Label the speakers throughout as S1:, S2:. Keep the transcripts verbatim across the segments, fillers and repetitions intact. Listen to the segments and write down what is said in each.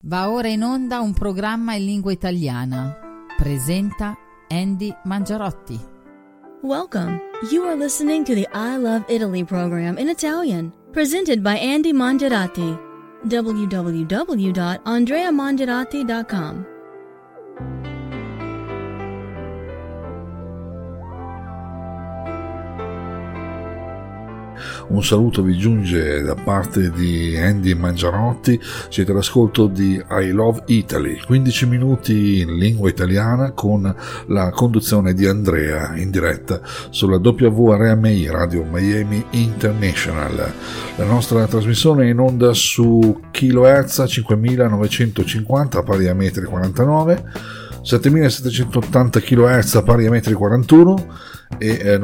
S1: Va ora in onda un programma in lingua italiana. Presenta Andy Mangiarotti.
S2: Welcome. You are listening to the I Love Italy program in Italian, presented by Andy Mangiarotti. w w w dot andrea mangiarotti dot com.
S3: Un saluto vi giunge da parte di Andy Mangiarotti, siete all'ascolto di I Love Italy, quindici minuti in lingua italiana con la conduzione di Andrea in diretta sulla W R M I Radio Miami International. La nostra trasmissione è in onda su kilohertz cinquemilanovecentocinquanta pari a metri quarantanove, settemilasettecentottanta kilohertz pari a metri quarantuno e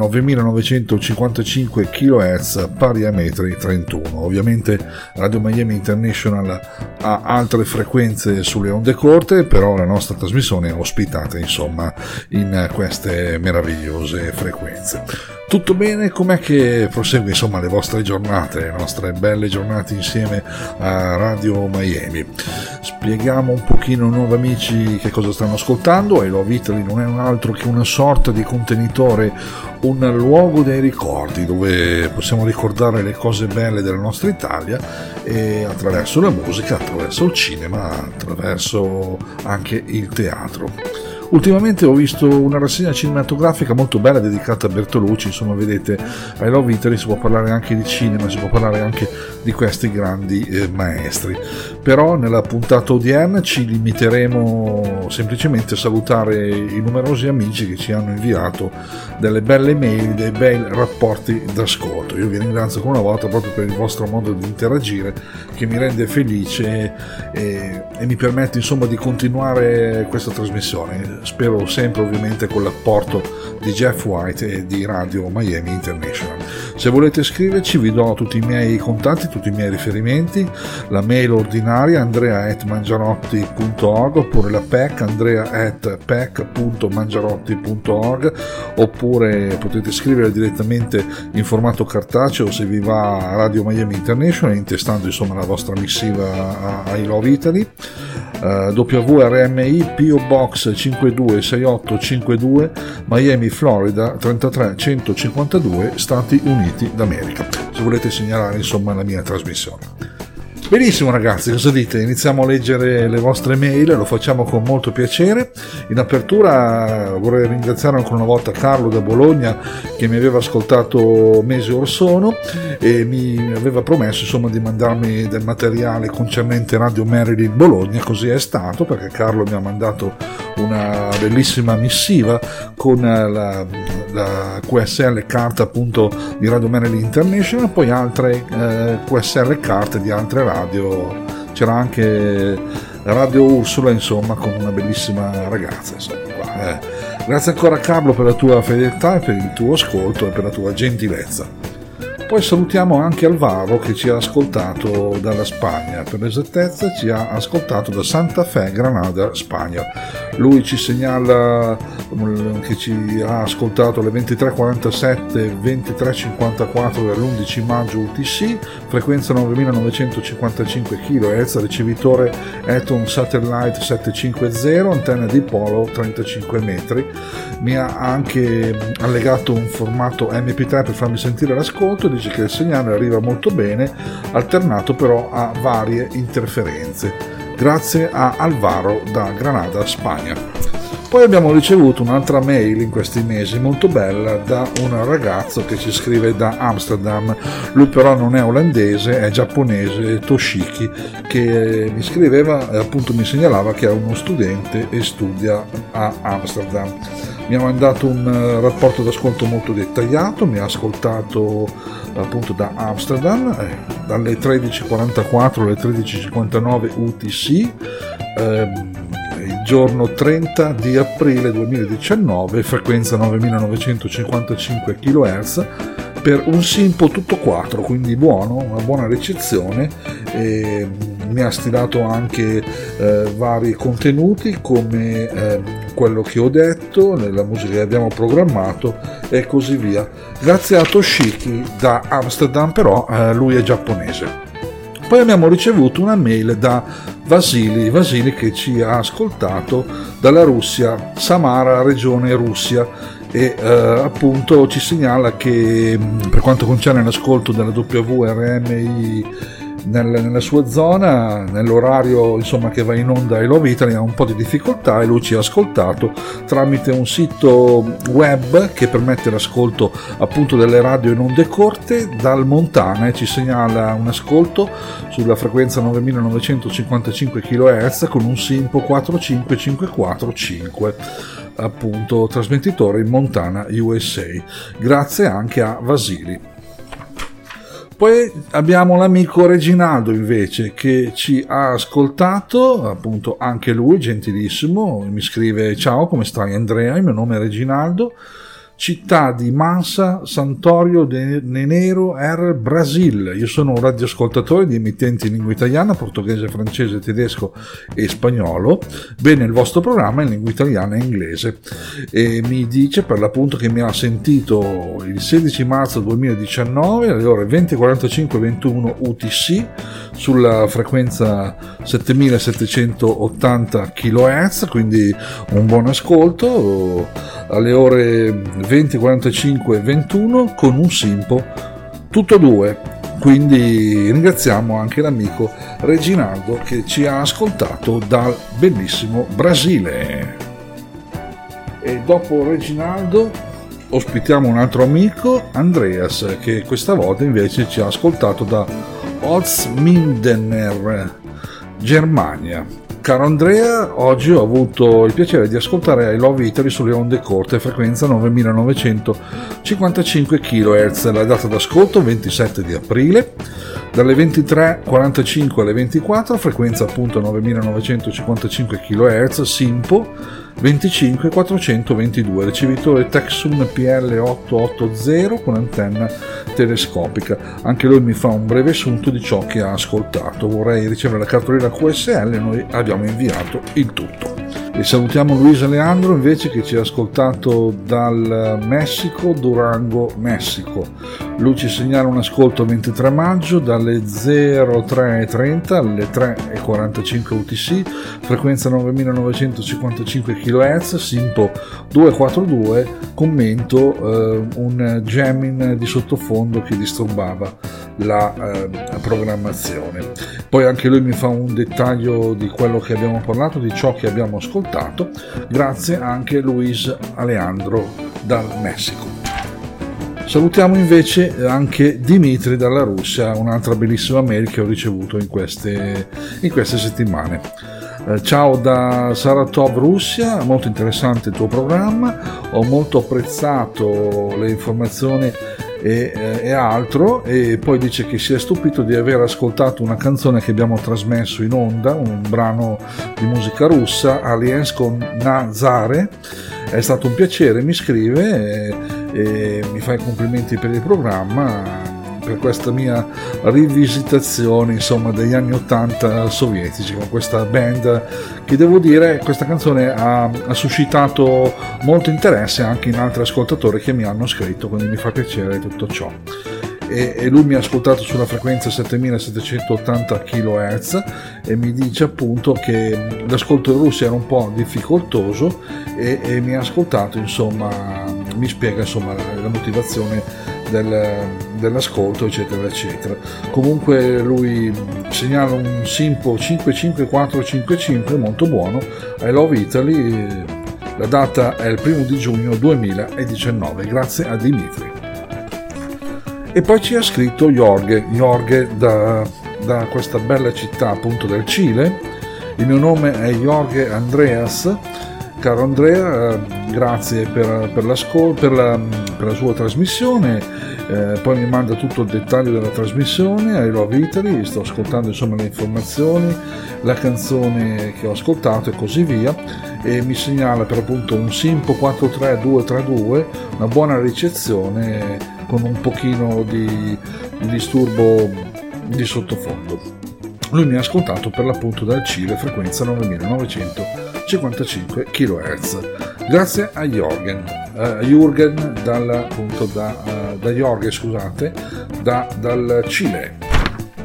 S3: novemilanovecentocinquantacinque kilohertz pari a metri trentuno. Ovviamente Radio Miami International ha altre frequenze sulle onde corte, però la nostra trasmissione è ospitata insomma in queste meravigliose frequenze. Tutto bene? Com'è che prosegue insomma le vostre giornate, le nostre belle giornate insieme a Radio Miami? Spieghiamo un pochino ai nuovi amici che cosa stanno ascoltando. I Love Italy non è un altro che una sorta di contenitore, un luogo dei ricordi dove possiamo ricordare le cose belle della nostra Italia, e attraverso la musica, attraverso il cinema, attraverso anche il teatro. Ultimamente ho visto una rassegna cinematografica molto bella dedicata a Bertolucci. Insomma, vedete, ai Love Italy si può parlare anche di cinema, si può parlare anche di questi grandi eh, maestri. Però nella puntata odierna ci limiteremo semplicemente a salutare i numerosi amici che ci hanno inviato delle belle mail, dei bei rapporti d'ascolto. Io vi ringrazio ancora una volta proprio per il vostro modo di interagire, che mi rende felice e, e mi permette insomma di continuare questa trasmissione. Spero sempre ovviamente con l'apporto di Jeff White e di Radio Miami International. Se volete scriverci vi do tutti i miei contatti, tutti i miei riferimenti: la mail ordinaria andrea at mangiarotti punto org, oppure la P E C andrea at p e c punto mangiarotti punto org, oppure potete scrivere direttamente in formato cartaceo se vi va a Radio Miami International, intestando insomma la vostra missiva a I Love Italy. Uh, W R M I P O Box cinque due sei otto cinque due, Miami, Florida trentatré centocinquantadue, Stati Uniti d'America, se volete segnalare insomma la mia trasmissione. Benissimo ragazzi, cosa dite? Iniziamo a leggere le vostre mail, lo facciamo con molto piacere. In apertura vorrei ringraziare ancora una volta Carlo da Bologna, che mi aveva ascoltato mesi or sono e mi aveva promesso insomma di mandarmi del materiale concernente Radio Maryland Bologna. Così è stato, perché Carlo mi ha mandato una bellissima missiva con la, la Q S L carta appunto di Radio Maryland International, poi altre eh, Q S L carte di altre radio. C'era anche Radio Ursula insomma, con una bellissima ragazza insomma, qua, eh. Grazie ancora Carlo per la tua fedeltà e per il tuo ascolto e per la tua gentilezza. Poi salutiamo anche Alvaro, che ci ha ascoltato dalla Spagna, per l'esattezza ci ha ascoltato da Santa Fe, Granada, Spagna. Lui ci segnala che ci ha ascoltato alle ventitré quarantasette ventitré cinquantaquattro dell'undici maggio U T C, frequenza novemilanovecentocinquantacinque kilohertz, ricevitore Eton Satellite settecentocinquanta, antenna dipolo trentacinque metri. Mi ha anche allegato un formato M P tre per farmi sentire l'ascolto. Dice che il segnale arriva molto bene, alternato però a varie interferenze. Grazie a Alvaro da Granada, Spagna. Poi abbiamo ricevuto un'altra mail in questi mesi molto bella da un ragazzo che ci scrive da Amsterdam. Lui però non è olandese, è giapponese, Toshiki, che mi scriveva e appunto mi segnalava che è uno studente e studia a Amsterdam. Mi ha mandato un rapporto d'ascolto molto dettagliato, mi ha ascoltato appunto da Amsterdam eh, dalle tredici quarantaquattro alle tredici cinquantanove U T C, eh, il giorno trenta di aprile duemiladiciannove, frequenza novemilanovecentocinquantacinque kilohertz, per un Simpo tutto quattro, quindi buono, una buona ricezione. E mi ha stilato anche eh, vari contenuti come eh, quello che ho detto, nella musica che abbiamo programmato e così via. Grazie a Toshiki da Amsterdam, però eh, lui è giapponese. Poi abbiamo ricevuto una mail da Vasili, Vasili che ci ha ascoltato dalla Russia, Samara, regione Russia, e eh, appunto ci segnala che per quanto concerne l'ascolto della W R M I nel, nella sua zona, nell'orario insomma che va in onda I Love Italy, ha un po' di difficoltà, e lui ci ha ascoltato tramite un sito web che permette l'ascolto appunto delle radio in onde corte dal Montana, e ci segnala un ascolto sulla frequenza novemilanovecentocinquantacinque chilohertz con un SINPO quattro cinque cinque quattro cinque, appunto trasmettitore in Montana, U S A. Grazie anche a Vasili. Poi abbiamo l'amico Reginaldo invece che ci ha ascoltato, appunto anche lui gentilissimo, mi scrive: ciao, come stai Andrea, il mio nome è Reginaldo, città di Mansa Santorio de Nenero R Brasil. Io sono un radioascoltatore di emittenti in lingua italiana, portoghese, francese, tedesco e spagnolo. Bene, il vostro programma è in lingua italiana e inglese, e mi dice per l'appunto che mi ha sentito il sedici marzo duemiladiciannove alle ore venti e quarantacinque ventuno U T C sulla frequenza settemilasettecentottanta chilohertz, quindi un buon ascolto, alle ore venti e quarantacinque ventuno con un SINPO tutto due. Quindi ringraziamo anche l'amico Reginaldo che ci ha ascoltato dal bellissimo Brasile. E dopo Reginaldo ospitiamo un altro amico, Andreas, che questa volta invece ci ha ascoltato da Holzmindener, Germania. Caro Andrea, oggi ho avuto il piacere di ascoltare I Love Italy sulle onde corte, frequenza novemilanovecentocinquantacinque chilohertz. La data d'ascolto ventisette di aprile, dalle ventitré e quarantacinque alle ventiquattro, frequenza appunto novemilanovecentocinquantacinque chilohertz, SINPO venticinque quattrocentoventidue, ricevitore Texun P L ottocentottanta con antenna telescopica. Anche lui mi fa un breve assunto di ciò che ha ascoltato. Vorrei ricevere la cartolina Q S L e noi abbiamo inviato il tutto. E salutiamo Luisa Leandro invece che ci ha ascoltato dal Messico, Durango, Messico. Lui ci segnala un ascolto ventitré maggio dalle zero tre e trenta alle tre e quarantacinque U T C, frequenza novemilanovecentocinquantacinque chilohertz, SINPO duecentoquarantadue, commento eh, un jamming di sottofondo che disturbava la eh, programmazione. Poi anche lui mi fa un dettaglio di quello che abbiamo parlato, di ciò che abbiamo ascoltato. Grazie anche Luis Alejandro dal Messico. Salutiamo invece anche Dimitri dalla Russia, un'altra bellissima mail che ho ricevuto in queste, in queste settimane. Eh, ciao da Saratov, Russia, molto interessante il tuo programma, ho molto apprezzato le informazioni e, eh, e altro, e poi dice che si è stupito di aver ascoltato una canzone che abbiamo trasmesso in onda, un brano di musica russa, Aliens con Nazare. È stato un piacere, mi scrive, e, e mi fa i complimenti per il programma, per questa mia rivisitazione insomma degli anni ottanta sovietici con questa band, che devo dire questa canzone ha, ha suscitato molto interesse anche in altri ascoltatori che mi hanno scritto, quindi mi fa piacere tutto ciò. E, e lui mi ha ascoltato sulla frequenza settemilasettecentottanta chilohertz e mi dice appunto che l'ascolto in Russia era un po' difficoltoso, e, e mi ha ascoltato, insomma mi spiega insomma la, la motivazione del, dell'ascolto eccetera eccetera. Comunque lui segnala un SINPO cinque cinque quattro cinque cinque molto buono, I Love Italy, la data è il primo di giugno duemiladiciannove. Grazie a Dimitri. E poi ci ha scritto Jorge, Jorge da, da questa bella città appunto del Cile. Il mio nome è Jorge Andreas. Caro Andrea, grazie per, per, per, la, per la sua trasmissione, eh, poi mi manda tutto il dettaglio della trasmissione, I Love Italy, sto ascoltando insomma le informazioni, la canzone che ho ascoltato e così via, e mi segnala per appunto un SINPO quattro tre due tre due, una buona ricezione con un pochino di, di disturbo di sottofondo. Lui mi ha ascoltato per l'appunto dal Cile, frequenza novemilanovecentocinquantacinque chilohertz. Grazie a Jorgen, uh, Jürgen dal, appunto da, uh, da Jorge, scusate, da, dal Cile.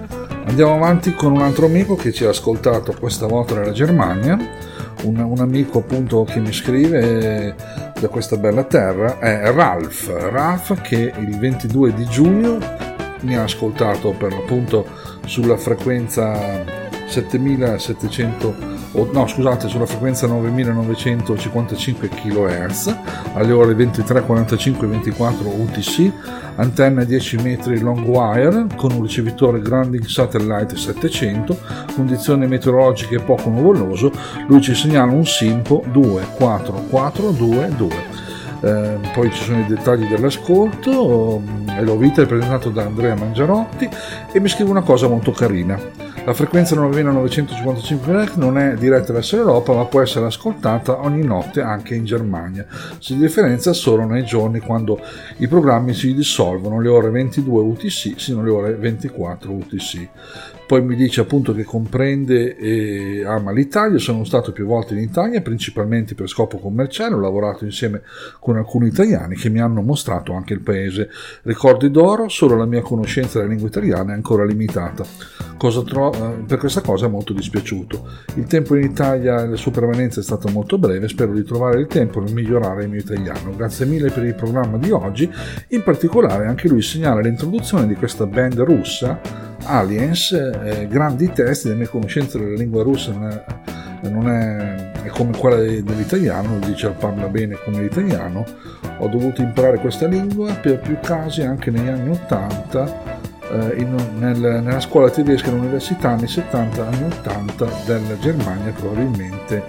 S3: Andiamo avanti con un altro amico che ci ha ascoltato questa volta dalla Germania, un, un amico appunto che mi scrive da questa bella terra, è Ralph, Ralph che il ventidue di giugno mi ha ascoltato per l'appunto sulla frequenza settemilasettecento, no scusate, sulla frequenza novemilanovecentocinquantacinque chilohertz alle ore ventitré quarantacinque ventiquattro U T C, antenna dieci metri long wire con un ricevitore Grounding Satellite settecento, condizioni meteorologiche poco nuvoloso. Lui ci segnala un SINPO due quattro quattro due due. Eh, poi ci sono i dettagli dell'ascolto. I Love Italy è presentato da Andrea Mangiarotti e mi scrive una cosa molto carina. La frequenza novemilanovecentocinquantacinque hertz non è diretta verso l'Europa, ma può essere ascoltata ogni notte anche in Germania. Si differenzia solo nei giorni quando i programmi si dissolvono, le ore ventidue U T C sino alle ore ventiquattro U T C. Poi mi dice appunto che comprende e ama l'Italia. Sono stato più volte in Italia, principalmente per scopo commerciale. Ho lavorato insieme con alcuni italiani che mi hanno mostrato anche il paese. Ricordi d'oro, solo la mia conoscenza della lingua italiana è ancora limitata. Cosa tro- per questa cosa è molto dispiaciuto. Il tempo in Italia e la sua permanenza è stata molto breve. Spero di trovare il tempo per migliorare il mio italiano. Grazie mille per il programma di oggi. In particolare anche lui segnala l'introduzione di questa band russa Aliens, eh, grandi testi. La mia conoscenza della lingua russa non è, non è, è come quella dell'italiano, dice parla bene come l'italiano. Ho dovuto imparare questa lingua per più casi anche negli anni ottanta eh, in, nel, nella scuola tedesca all'università anni settanta anni ottanta della Germania, probabilmente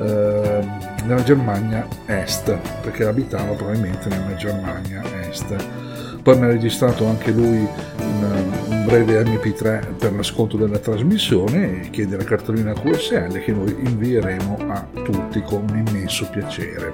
S3: eh, nella Germania Est, perché abitava probabilmente nella Germania Est. Poi mi ha registrato anche lui un, un breve M P tre per l'ascolto della trasmissione e chiede la cartolina Q S L che noi invieremo a tutti con un immenso piacere.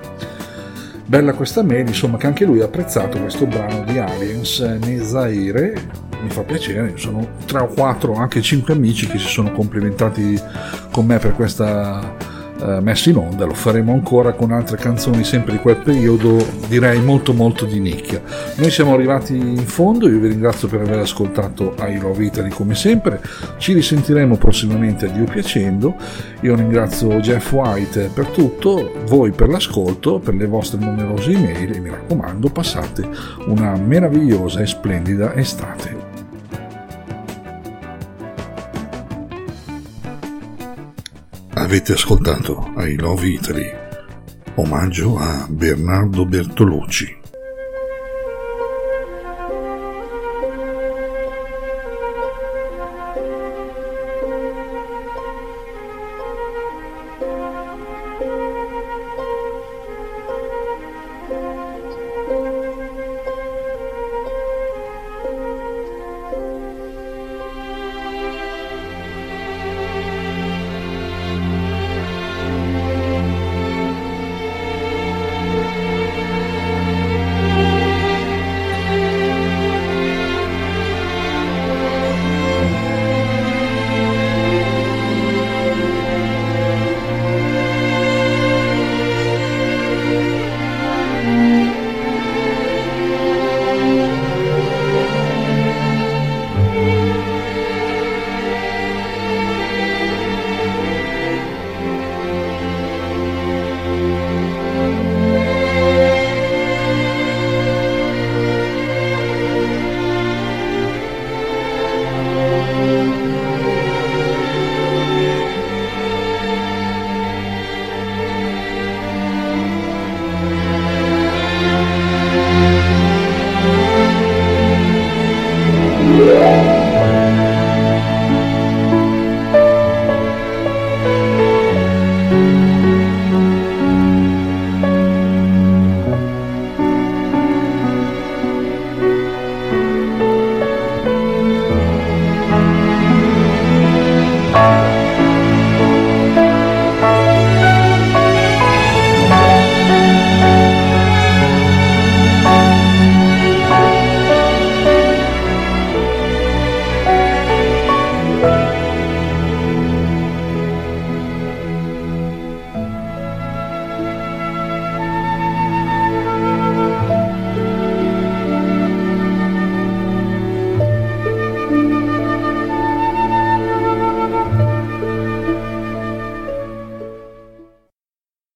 S3: Bella questa mail, insomma, che anche lui ha apprezzato questo brano di Aliens, Nezaire. Mi fa piacere, sono tre o quattro, anche cinque amici che si sono complimentati con me per questa messa in onda. Lo faremo ancora con altre canzoni sempre di quel periodo, direi molto molto di nicchia. Noi siamo arrivati in fondo, io vi ringrazio per aver ascoltato I Love Italy come sempre, ci risentiremo prossimamente a Dio piacendo. Io ringrazio Jeff White per tutto, voi per l'ascolto, per le vostre numerose email e mi raccomando passate una meravigliosa e splendida estate. Avete ascoltato I Love Italy, omaggio a Bernardo Bertolucci.